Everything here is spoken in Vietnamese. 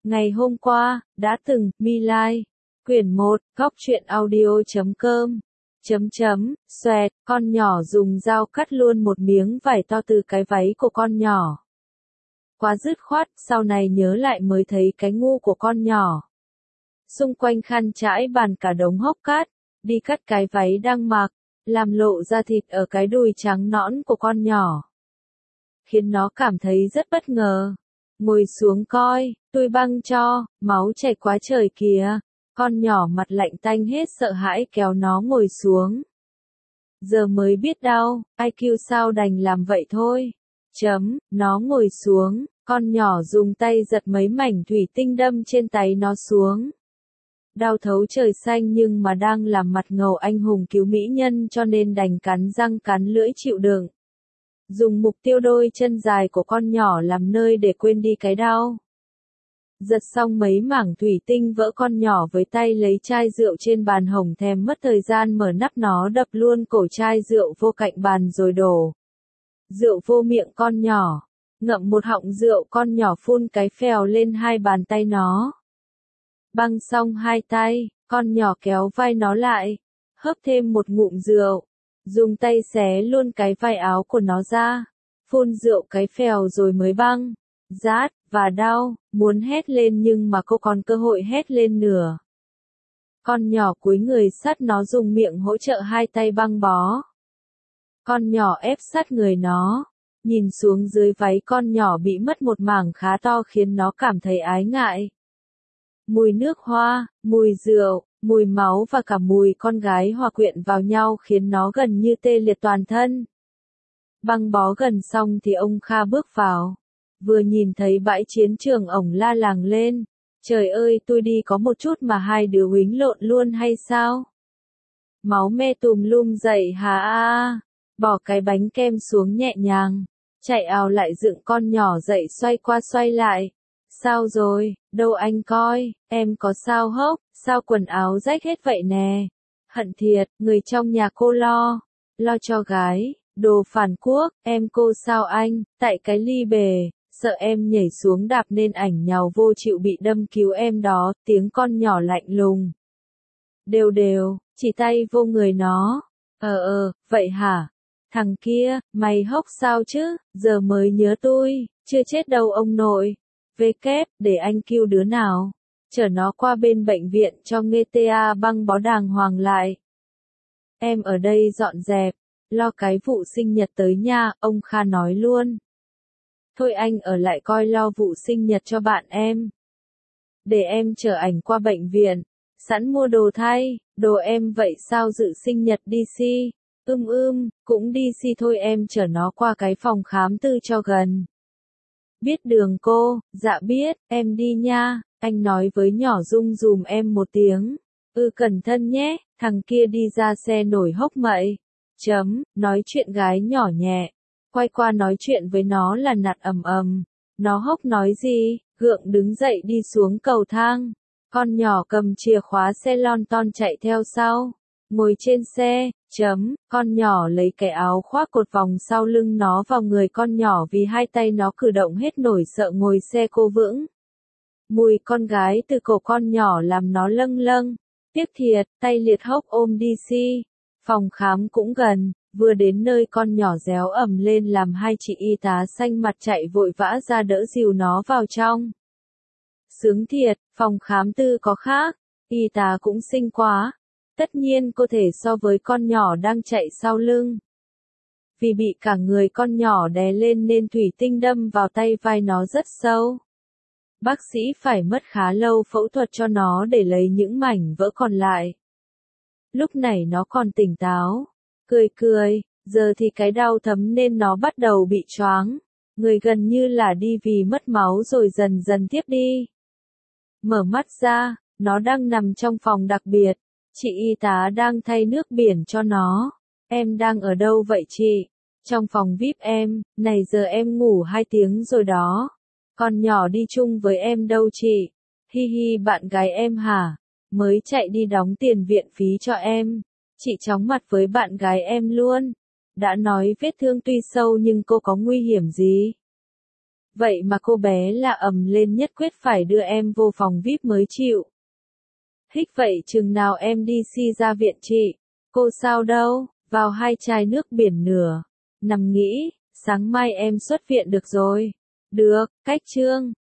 Ngày hôm qua, đã từng, My Lai. Quyển 1, góc truyện audio.com. Xoẹt, con nhỏ dùng dao cắt luôn một miếng vải to từ cái váy của con nhỏ. Quá dứt khoát, sau này nhớ lại mới thấy cái ngu của con nhỏ. Xung quanh khăn trải bàn cả đống hốc cát, đi cắt cái váy đang mặc, làm lộ ra thịt ở cái đùi trắng nõn của con nhỏ. Khiến nó cảm thấy rất bất ngờ. Ngồi xuống coi, tôi băng cho, máu chảy quá trời kìa. Con nhỏ mặt lạnh tanh hết sợ hãi kéo nó ngồi xuống. Giờ mới biết đau, IQ sao đành làm vậy thôi. Nó ngồi xuống, con nhỏ dùng tay giật mấy mảnh thủy tinh đâm trên tay nó xuống. Đau thấu trời xanh nhưng mà đang làm mặt ngầu anh hùng cứu mỹ nhân cho nên đành cắn răng cắn lưỡi chịu đựng. Dùng mục tiêu đôi chân dài của con nhỏ làm nơi để quên đi cái đau. Giật xong mấy mảng thủy tinh vỡ con nhỏ với tay lấy chai rượu trên bàn hổng thèm mất thời gian mở nắp nó đập luôn cổ chai rượu vô cạnh bàn rồi đổ rượu vô miệng con nhỏ. Ngậm một họng rượu con nhỏ phun cái phèo lên hai bàn tay nó. Băng xong hai tay, con nhỏ kéo vai nó lại, hớp thêm một ngụm rượu, dùng tay xé luôn cái vai áo của nó ra, phun rượu cái phèo rồi mới băng, rát, và đau, muốn hét lên nhưng mà cô còn cơ hội hét lên nửa. Con nhỏ cúi người sát nó dùng miệng hỗ trợ hai tay băng bó. Con nhỏ ép sát người nó, nhìn xuống dưới váy con nhỏ bị mất một mảng khá to khiến nó cảm thấy ái ngại. Mùi nước hoa, mùi rượu, mùi máu và cả mùi con gái hòa quyện vào nhau khiến nó gần như tê liệt toàn thân. Băng bó gần xong thì ông Kha bước vào. Vừa nhìn thấy bãi chiến trường ổng la làng lên. Trời ơi tôi đi có một chút mà hai đứa huýnh lộn luôn hay sao? Máu me tùm lum dậy hả a? Bỏ cái bánh kem xuống nhẹ nhàng. Chạy ào lại dựng con nhỏ dậy xoay qua xoay lại. Sao rồi, đâu anh coi, em có sao hốc, sao quần áo rách hết vậy nè. Hận thiệt, người trong nhà cô lo cho gái, đồ phản quốc, em cô sao anh, tại cái ly bề, sợ em nhảy xuống đạp nên ảnh nhào vô chịu bị đâm cứu em đó, tiếng con nhỏ lạnh lùng. Đều, chỉ tay vô người nó. Vậy hả? Thằng kia, mày hốc sao chứ, giờ mới nhớ tôi, chưa chết đâu ông nội. Để anh cứu đứa nào. Chở nó qua bên bệnh viện cho nghe ta băng bó đàng hoàng lại. Em ở đây dọn dẹp, lo cái vụ sinh nhật tới nha, ông Kha nói luôn. Thôi anh ở lại coi lo vụ sinh nhật cho bạn em. Để em chở ảnh qua bệnh viện, sẵn mua đồ thay, đồ em vậy sao dự sinh nhật DC. Cũng DC thôi em chở nó qua cái phòng khám tư cho gần. Biết đường cô, dạ biết, em đi nha, anh nói với nhỏ Dung dùm em một tiếng. Cẩn thận nhé, thằng kia đi ra xe nổi hốc mậy. Nói chuyện gái nhỏ nhẹ. Quay qua nói chuyện với nó là nạt ầm. Nó hốc nói gì, gượng đứng dậy đi xuống cầu thang. Con nhỏ cầm chìa khóa xe lon ton chạy theo sau. Ngồi trên xe, con nhỏ lấy cái áo khoác cột vòng sau lưng nó vào người con nhỏ vì hai tay nó cử động hết nổi sợ ngồi xe cô vững. Mùi con gái từ cổ con nhỏ làm nó lâng. Tiếc thiệt, tay liệt hốc ôm DC. Phòng khám cũng gần, vừa đến nơi con nhỏ réo ầm lên làm hai chị y tá xanh mặt chạy vội vã ra đỡ dìu nó vào trong. Sướng thiệt, phòng khám tư có khác, y tá cũng xinh quá. Tất nhiên cô thể so với con nhỏ đang chạy sau lưng. Vì bị cả người con nhỏ đè lên nên thủy tinh đâm vào tay vai nó rất sâu. Bác sĩ phải mất khá lâu phẫu thuật cho nó để lấy những mảnh vỡ còn lại. Lúc này nó còn tỉnh táo, cười, giờ thì cái đau thấm nên nó bắt đầu bị choáng. Người gần như là đi vì mất máu rồi dần dần tiếp đi. Mở mắt ra, nó đang nằm trong phòng đặc biệt. Chị y tá đang thay nước biển cho nó. Em đang ở đâu vậy chị? Trong phòng VIP em, này giờ em ngủ 2 tiếng rồi đó. Con nhỏ đi chung với em đâu chị? Hi bạn gái em hả? Mới chạy đi đóng tiền viện phí cho em. Chị chóng mặt với bạn gái em luôn. Đã nói vết thương tuy sâu nhưng cô có nguy hiểm gì? Vậy mà cô bé là ầm lên nhất quyết phải đưa em vô phòng VIP mới chịu. Hích vậy chừng nào em đi ra viện chị? Cô sao đâu, vào 2 chai nước biển nửa. Nằm nghĩ, sáng mai em xuất viện được rồi. Được, cách chương.